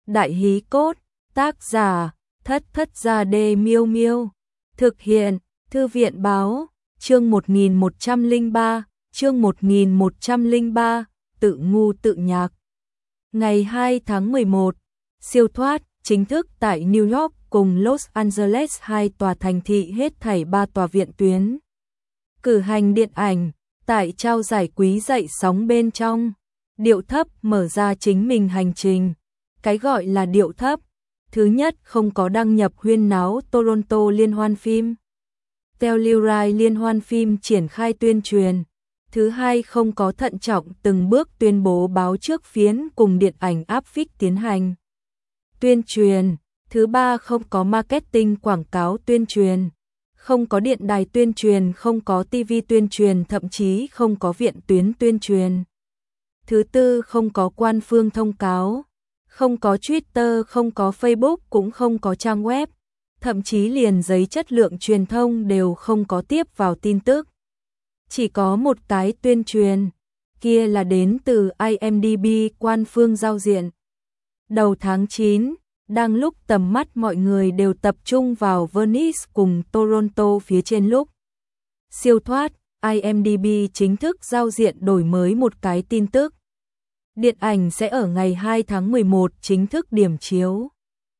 Đại hí cốt, tác giả, Thất Thất Gia Đê Miêu Miêu. Thực hiện, Thư viện báo, chương 1103, chương 1103, tự ngu tự nhạc. Ngày 2 tháng 11, siêu thoát, chính thức tại New York cùng Los Angeles, hai tòa thành thị hết thảy 3 tòa viện tuyến. Cử hành điện ảnh, tại trao giải quý dậy sóng bên trong. Điệu thấp mở ra chính mình hành trình. Cái gọi là điệu thấp, thứ nhất không có đăng nhập huyên náo Toronto liên hoan phim. Telluride liên hoan phim triển khai tuyên truyền. Thứ hai không có thận trọng từng bước tuyên bố báo trước phiến cùng điện ảnh áp phích tiến hành tuyên truyền. Thứ ba không có marketing quảng cáo tuyên truyền. Không có điện đài tuyên truyền, không có TV tuyên truyền, thậm chí không có viện tuyến tuyên truyền. Thứ tư không có quan phương thông cáo. Không có Twitter, không có Facebook, cũng không có trang web. Thậm chí liền giấy chất lượng truyền thông đều không có tiếp vào tin tức. Chỉ có một cái tuyên truyền, kia là đến từ IMDb quan phương giao diện. Đầu tháng 9, đang lúc tầm mắt mọi người đều tập trung vào Venice cùng Toronto phía trên lúc siêu thoát, IMDb chính thức giao diện đổi mới một cái tin tức. Điện ảnh sẽ ở ngày 2 tháng 11 chính thức điểm chiếu.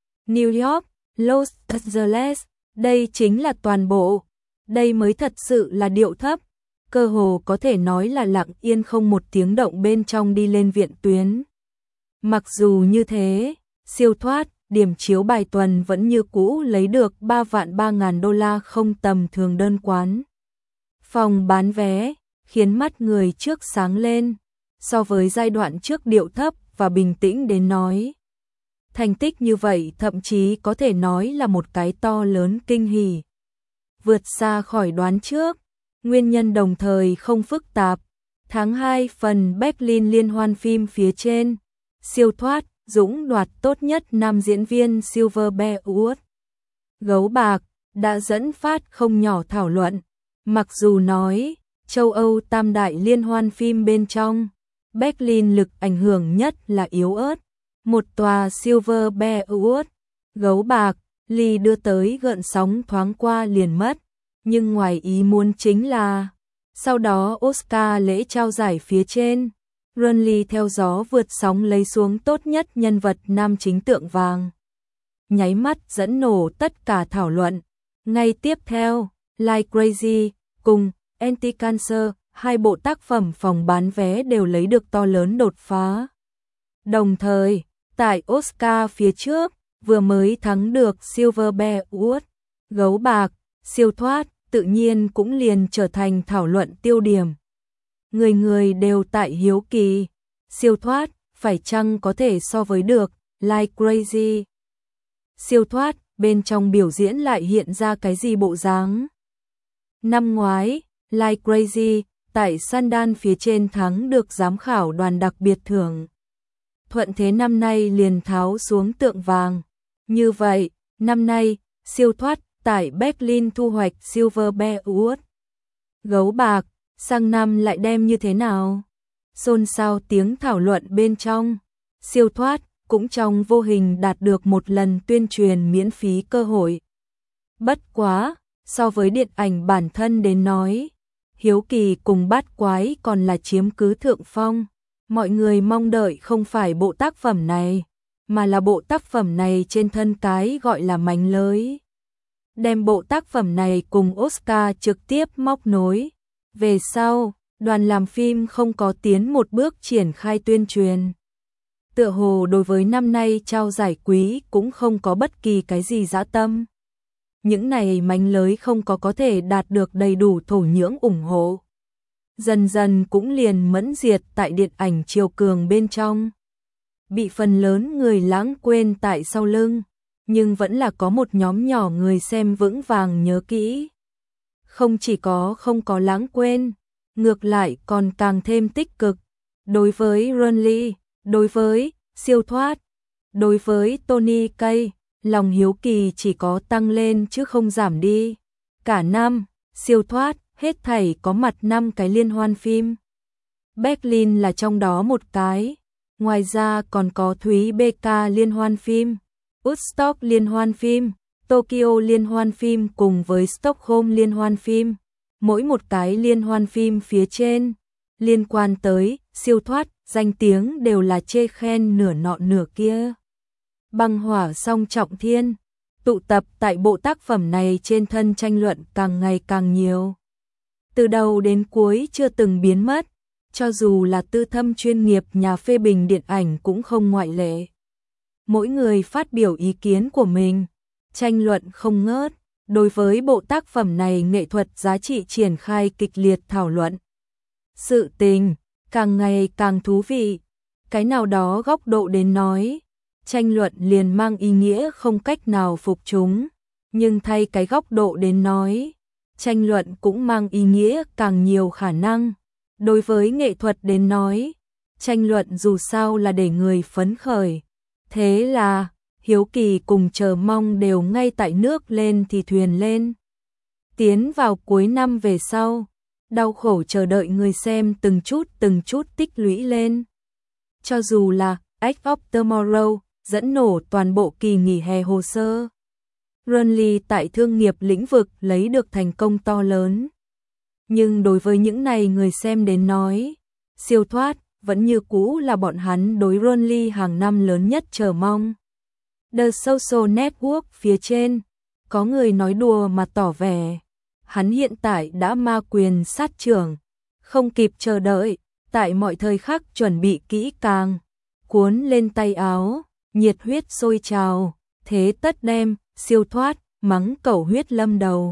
New York, Los Angeles, đây chính là toàn bộ. Đây mới thật sự là điệu thấp. Cơ hồ có thể nói là lặng yên không một tiếng động bên trong đi lên viện tuyến. Mặc dù như thế, siêu thoát, điểm chiếu bài tuần vẫn như cũ lấy được 3.300.000 đô la không tầm thường đơn quán. Phòng bán vé, khiến mắt người trước sáng lên. So với giai đoạn trước điệu thấp và bình tĩnh đến nói. Thành tích như vậy thậm chí có thể nói là một cái to lớn kinh hỉ. Vượt xa khỏi đoán trước, nguyên nhân đồng thời không phức tạp. Tháng 2 phần Berlin liên hoan phim phía trên, siêu thoát, Dũng đoạt tốt nhất nam diễn viên Silver Bear Award. Gấu bạc, đã dẫn phát không nhỏ thảo luận. Mặc dù nói, châu Âu tam đại liên hoan phim bên trong, Berlin lực ảnh hưởng nhất là yếu ớt. Một tòa Silver Bear Award, gấu bạc, ly đưa tới gợn sóng thoáng qua liền mất. Nhưng ngoài ý muốn chính là, sau đó Oscar lễ trao giải phía trên, Ronly theo gió vượt sóng lấy xuống tốt nhất nhân vật nam chính tượng vàng. Nháy mắt dẫn nổ tất cả thảo luận. Ngay tiếp theo, Like Crazy cùng Anti-Cancer, hai bộ tác phẩm phòng bán vé đều lấy được to lớn đột phá. Đồng thời, tại Oscar phía trước, vừa mới thắng được Silver Bear Award, gấu bạc, siêu thoát, tự nhiên cũng liền trở thành thảo luận tiêu điểm. Người người đều tại hiếu kỳ, siêu thoát, phải chăng có thể so với được, Like Crazy. Siêu thoát, bên trong biểu diễn lại hiện ra cái gì bộ dáng. Năm ngoái, Like Crazy, tại Sundance phía trên thắng được giám khảo đoàn đặc biệt thưởng. Thuận thế năm nay liền tháo xuống tượng vàng. Như vậy, năm nay, siêu thoát, tại Berlin thu hoạch Silver Bear Award. Gấu bạc, sang năm lại đem như thế nào? Xôn xao tiếng thảo luận bên trong. Siêu thoát, cũng trong vô hình đạt được một lần tuyên truyền miễn phí cơ hội. Bất quá, so với điện ảnh bản thân đến nói, hiếu kỳ cùng bát quái còn là chiếm cứ thượng phong. Mọi người mong đợi không phải bộ tác phẩm này, mà là bộ tác phẩm này trên thân cái gọi là mánh lới. Đem bộ tác phẩm này cùng Oscar trực tiếp móc nối. Về sau, đoàn làm phim không có tiến một bước triển khai tuyên truyền. Tựa hồ đối với năm nay trao giải quý cũng không có bất kỳ cái gì dã tâm. Những này mánh lới không có thể đạt được đầy đủ thổ nhưỡng ủng hộ. Dần dần cũng liền mẫn diệt tại điện ảnh chiều cường bên trong. Bị phần lớn người lãng quên tại sau lưng, nhưng vẫn là có một nhóm nhỏ người xem vững vàng nhớ kỹ. Không chỉ không có lãng quên, ngược lại còn càng thêm tích cực. Đối với Ronly, đối với siêu thoát, đối với Tony Kaye, lòng hiếu kỳ chỉ có tăng lên chứ không giảm đi. Cả năm, siêu thoát, hết thảy có mặt 5 cái liên hoan phim. Berlin là trong đó một cái. Ngoài ra còn có Thúy BK liên hoan phim, Woodstock liên hoan phim, Tokyo liên hoan phim cùng với Stockholm liên hoan phim. Mỗi một cái liên hoan phim phía trên liên quan tới siêu thoát, danh tiếng đều là chê khen nửa nọ nửa kia. Băng hỏa song trọng thiên, tụ tập tại bộ tác phẩm này trên thân tranh luận càng ngày càng nhiều. Từ đầu đến cuối chưa từng biến mất, cho dù là tư thâm chuyên nghiệp nhà phê bình điện ảnh cũng không ngoại lệ. Mỗi người phát biểu ý kiến của mình, tranh luận không ngớt. Đối với bộ tác phẩm này nghệ thuật giá trị triển khai kịch liệt thảo luận. Sự tình càng ngày càng thú vị, cái nào đó góc độ đến nói, tranh luận liền mang ý nghĩa không cách nào phục chúng, nhưng thay cái góc độ đến nói, tranh luận cũng mang ý nghĩa càng nhiều khả năng. Đối với nghệ thuật đến nói, tranh luận dù sao là để người phấn khởi, thế là hiếu kỳ cùng chờ mong đều ngay tại nước lên thì thuyền lên. Tiến vào cuối năm về sau, đau khổ chờ đợi người xem từng chút tích lũy lên. Cho dù là Edge of Tomorrow dẫn nổ toàn bộ kỳ nghỉ hè hồ sơ, Burnley tại thương nghiệp lĩnh vực lấy được thành công to lớn. Nhưng đối với những này người xem đến nói, siêu thoát vẫn như cũ là bọn hắn đối Burnley hàng năm lớn nhất chờ mong. The Social Network phía trên, có người nói đùa mà tỏ vẻ, hắn hiện tại đã ma quyền sát trưởng, không kịp chờ đợi, tại mọi thời khắc chuẩn bị kỹ càng, cuốn lên tay áo, nhiệt huyết sôi trào, thế tất đem, siêu thoát, mắng cẩu huyết lâm đầu.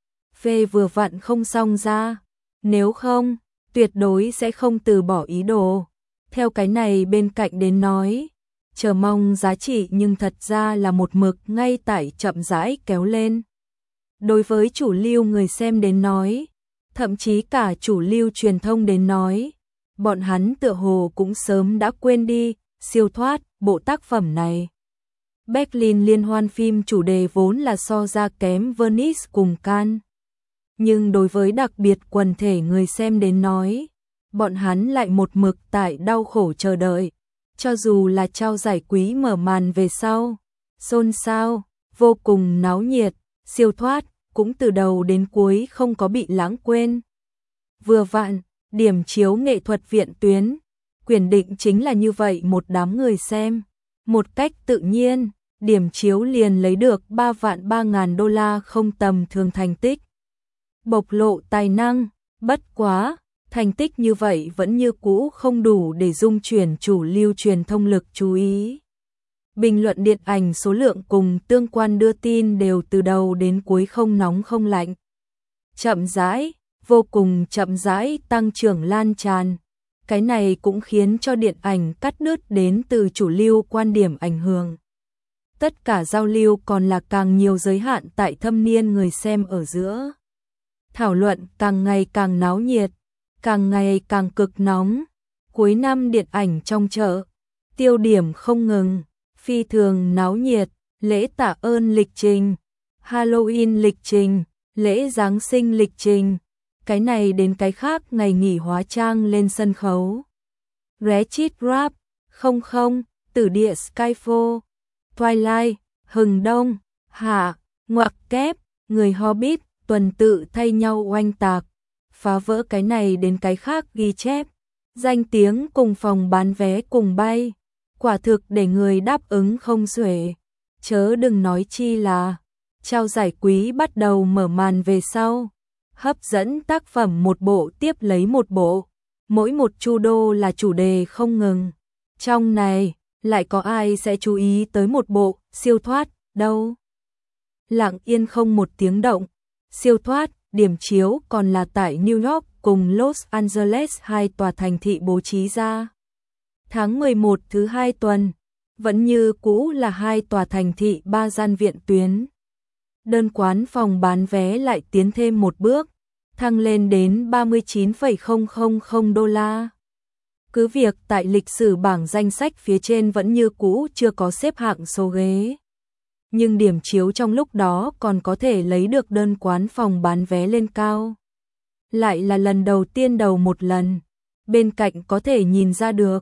Phê vừa vặn không xong ra, nếu không, tuyệt đối sẽ không từ bỏ ý đồ. Theo cái này bên cạnh đến nói, chờ mong giá trị nhưng thật ra là một mực ngay tại chậm rãi kéo lên. Đối với chủ lưu người xem đến nói, thậm chí cả chủ lưu truyền thông đến nói, bọn hắn tựa hồ cũng sớm đã quên đi, siêu thoát, bộ tác phẩm này. Berlin liên hoan phim chủ đề vốn là so ra kém Venice cùng Cannes. Nhưng đối với đặc biệt quần thể người xem đến nói, bọn hắn lại một mực tại đau khổ chờ đợi. Cho dù là trao giải quý mở màn về sau, xôn xao, vô cùng náo nhiệt, siêu thoát, cũng từ đầu đến cuối không có bị lãng quên. Vừa vặn, điểm chiếu nghệ thuật viện tuyến, quyền định chính là như vậy một đám người xem. Một cách tự nhiên, điểm chiếu liền lấy được 3.300.000 đô la không tầm thường thành tích. Bộc lộ tài năng, bất quá. Thành tích như vậy vẫn như cũ không đủ để dung chuyển chủ lưu truyền thông lực chú ý. Bình luận điện ảnh số lượng cùng tương quan đưa tin đều từ đầu đến cuối không nóng không lạnh. Chậm rãi, vô cùng chậm rãi tăng trưởng lan tràn. Cái này cũng khiến cho điện ảnh cắt đứt đến từ chủ lưu quan điểm ảnh hưởng. Tất cả giao lưu còn là càng nhiều giới hạn tại thâm niên người xem ở giữa. Thảo luận càng ngày càng náo nhiệt, càng ngày càng cực nóng. Cuối năm điện ảnh trong chợ, tiêu điểm không ngừng, phi thường náo nhiệt, lễ tạ ơn lịch trình, Halloween lịch trình, lễ Giáng sinh lịch trình, cái này đến cái khác ngày nghỉ hóa trang lên sân khấu. Ratchet Rap, 00, Tử địa Skyfall, Twilight, Hừng Đông, Hạ, ngoặc kép, người Hobbit, tuần tự thay nhau oanh tạc. Phá vỡ cái này đến cái khác ghi chép, danh tiếng cùng phòng bán vé cùng bay, quả thực để người đáp ứng không xuể. Chớ đừng nói chi là trao giải quý bắt đầu mở màn về sau, hấp dẫn tác phẩm một bộ tiếp lấy một bộ, mỗi một chu đô là chủ đề không ngừng. Trong này, lại có ai sẽ chú ý tới một bộ siêu thoát đâu? Lặng yên không một tiếng động, siêu thoát điểm chiếu còn là tại New York cùng Los Angeles, hai tòa thành thị bố trí ra. Tháng 11 thứ 2 tuần, vẫn như cũ là hai tòa thành thị 3 gian viện tuyến. Đơn quán phòng bán vé lại tiến thêm một bước, thăng lên đến 39,000 đô la. Cứ việc tại lịch sử bảng danh sách phía trên vẫn như cũ chưa có xếp hạng số ghế. Nhưng điểm chiếu trong lúc đó còn có thể lấy được đơn quán phòng bán vé lên cao. Lại là lần đầu tiên đầu một lần, bên cạnh có thể nhìn ra được,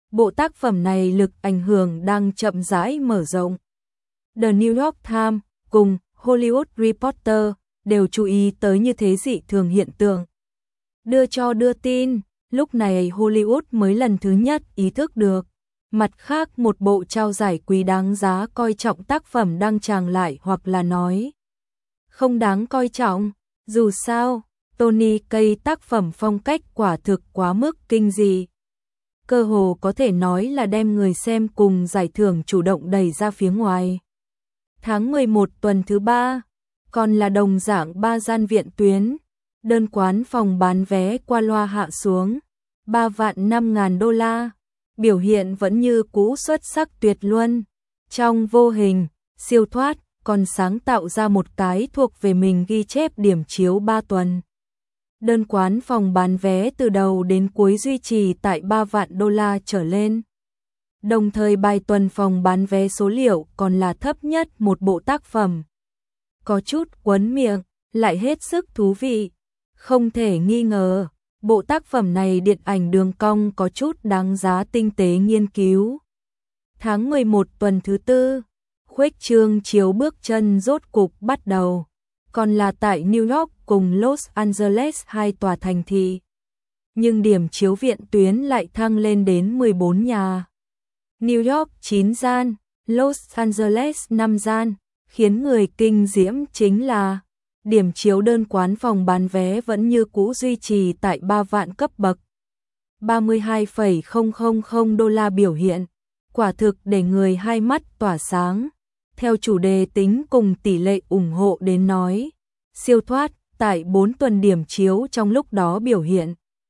Bộ tác phẩm này lực ảnh hưởng đang chậm rãi mở rộng. The New York Times cùng Hollywood Reporter đều chú ý tới như thế dị thường hiện tượng. Đưa tin, lúc này Hollywood mới lần thứ nhất ý thức được. Mặt khác một bộ trao giải quý đáng giá coi trọng tác phẩm đăng tràng lại hoặc là nói không đáng coi trọng. Dù sao, Tony Kaye tác phẩm phong cách quả thực quá mức kinh dị. Cơ hồ có thể nói là đem người xem cùng giải thưởng chủ động đẩy ra phía ngoài. Tháng 11 tuần thứ 3, còn là đồng dạng 3 gian viện tuyến, đơn quán phòng bán vé qua loa hạ xuống, 3.500.000 đô la, biểu hiện vẫn như cũ xuất sắc tuyệt luân. Trong vô hình, siêu thoát còn sáng tạo ra một cái thuộc về mình ghi chép điểm chiếu 3 tuần. Đơn quán phòng bán vé từ đầu đến cuối duy trì tại 3 vạn đô la trở lên. Đồng thời bài tuần phòng bán vé số liệu còn là thấp nhất một bộ tác phẩm. Có chút quấn miệng, lại hết sức thú vị. Không thể nghi ngờ, bộ tác phẩm này điện ảnh đường cong có chút đáng giá tinh tế nghiên cứu. Tháng 11 tuần thứ 4, khuếch trương chiếu bước chân rốt cục bắt đầu. Còn là tại New York cùng Los Angeles hai tòa thành thị. Nhưng điểm chiếu viện tuyến lại thăng lên đến 14 nhà. New York 9 gian, Los Angeles 5 gian, khiến người kinh diễm chính là điểm chiếu đơn quán phòng bán vé vẫn như cũ duy trì tại 3 vạn cấp bậc. 32,000 đô la biểu hiện, quả thực để người hai mắt tỏa sáng. Theo chủ đề tính cùng tỷ lệ ủng hộ đến nói, siêu thoát tại 4 tuần điểm chiếu trong lúc đó biểu hiện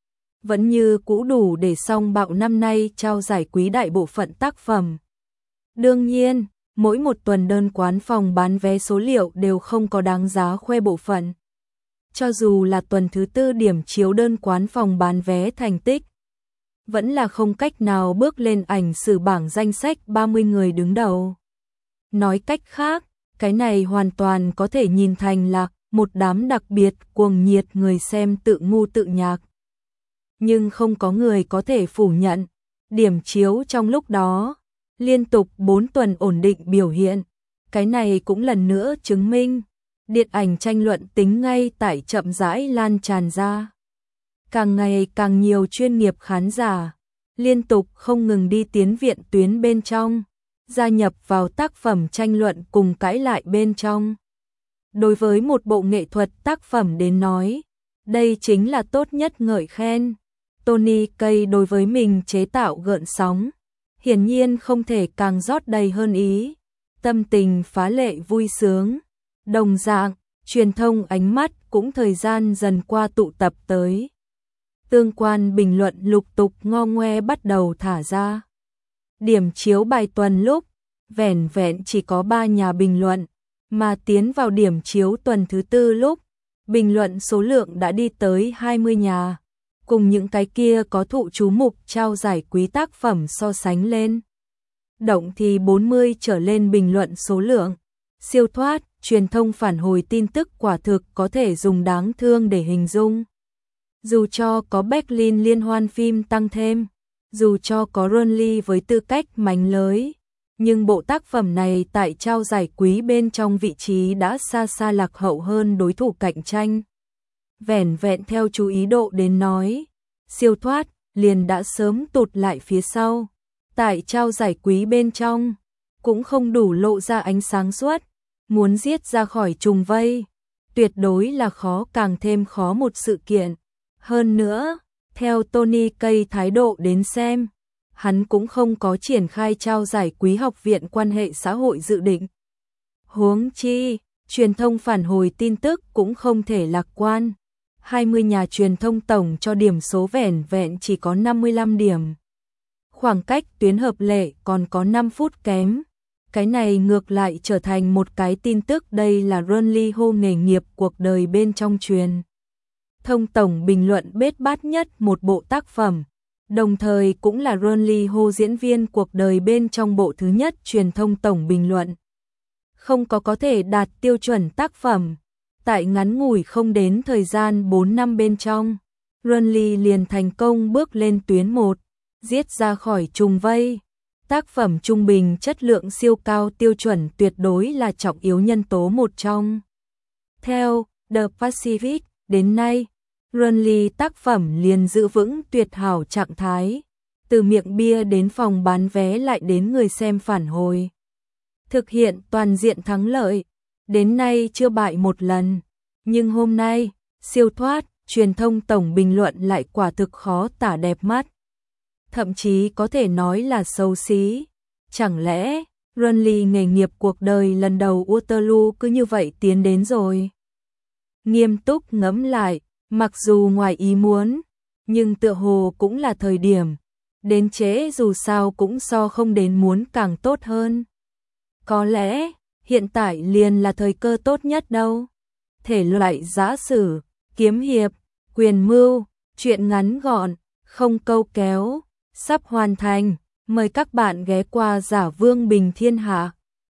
vẫn như cũ đủ để song bạo năm nay trao giải quý đại bộ phận tác phẩm. Đương nhiên, mỗi một tuần đơn quán phòng bán vé số liệu đều không có đáng giá khoe bộ phận. Cho dù là tuần thứ 4 điểm chiếu đơn quán phòng bán vé thành tích, vẫn là không cách nào bước lên ảnh sử bảng danh sách 30 người đứng đầu. Nói cách khác, cái này hoàn toàn có thể nhìn thành là một đám đặc biệt cuồng nhiệt người xem tự ngu tự nhạc. Nhưng không có người có thể phủ nhận, điểm chiếu trong lúc đó, liên tục 4 tuần ổn định biểu hiện. Cái này cũng lần nữa chứng minh, điện ảnh tranh luận tính ngay tại chậm rãi lan tràn ra. Càng ngày càng nhiều chuyên nghiệp khán giả, liên tục không ngừng đi tiến viện tuyến bên trong, gia nhập vào tác phẩm tranh luận cùng cãi lại bên trong. Đối với một bộ nghệ thuật tác phẩm đến nói, đây chính là tốt nhất ngợi khen. Tony Kaye đối với mình chế tạo gợn sóng, hiển nhiên không thể càng rót đầy hơn ý. Tâm tình phá lệ vui sướng. Đồng dạng, truyền thông ánh mắt cũng thời gian dần qua tụ tập tới. Tương quan bình luận lục tục ngo ngoe bắt đầu thả ra. Điểm chiếu bài tuần lúc, vẻn vẹn chỉ có 3 nhà bình luận, mà tiến vào điểm chiếu tuần thứ 4 lúc, bình luận số lượng đã đi tới 20 nhà, cùng những cái kia có thụ chú mục trao giải quý tác phẩm so sánh lên. Động thì 40 trở lên bình luận số lượng, siêu thoát, truyền thông phản hồi tin tức quả thực có thể dùng đáng thương để hình dung. Dù cho có Berlin liên hoan phim tăng thêm, dù cho có Rurnley với tư cách mánh lới, nhưng bộ tác phẩm này tại trao giải quý bên trong vị trí đã xa xa lạc hậu hơn đối thủ cạnh tranh. Vẻn vẹn theo chú ý độ đến nói, siêu thoát liền đã sớm tụt lại phía sau. Tại trao giải quý bên trong, cũng không đủ lộ ra ánh sáng suốt, muốn giết ra khỏi trùng vây, tuyệt đối là khó càng thêm khó một sự kiện. Hơn nữa, theo Tony Kaye thái độ đến xem, hắn cũng không có triển khai trao giải quý học viện quan hệ xã hội dự định. Huống chi, truyền thông phản hồi tin tức cũng không thể lạc quan. 20 nhà truyền thông tổng cho điểm số vẻn vẹn chỉ có 55 điểm. Khoảng cách tuyến hợp lệ còn có 5 phút kém. Cái này ngược lại trở thành một cái tin tức, đây là Rurnley hô nghề nghiệp cuộc đời bên trong truyền thông tổng bình luận bết bát nhất một bộ tác phẩm, đồng thời cũng là Rurnley hô diễn viên cuộc đời bên trong bộ thứ nhất truyền thông tổng bình luận. Không có thể đạt tiêu chuẩn tác phẩm. Tại ngắn ngủi không đến thời gian 4 năm bên trong, Rurnley liền thành công bước lên tuyến 1, giết ra khỏi trùng vây. Tác phẩm trung bình chất lượng siêu cao tiêu chuẩn tuyệt đối là trọng yếu nhân tố một trong. Theo The Pacific, đến nay, Runly tác phẩm liền giữ vững tuyệt hảo trạng thái, từ miệng bia đến phòng bán vé lại đến người xem phản hồi. Thực hiện toàn diện thắng lợi, đến nay chưa bại một lần, nhưng hôm nay, siêu thoát, truyền thông tổng bình luận lại quả thực khó tả đẹp mắt. Thậm chí có thể nói là xấu xí. Chẳng lẽ, Runly nghề nghiệp cuộc đời lần đầu Waterloo cứ như vậy tiến đến rồi? Nghiêm túc ngẫm lại, mặc dù ngoài ý muốn, nhưng tựa hồ cũng là thời điểm. Đến trễ dù sao cũng so không đến muốn càng tốt hơn. Có lẽ, hiện tại liền là thời cơ tốt nhất đâu. Thể loại giã sử, kiếm hiệp, quyền mưu, truyện ngắn gọn, không câu kéo, sắp hoàn thành. Mời các bạn ghé qua Giả Vương Bình Thiên Hạ.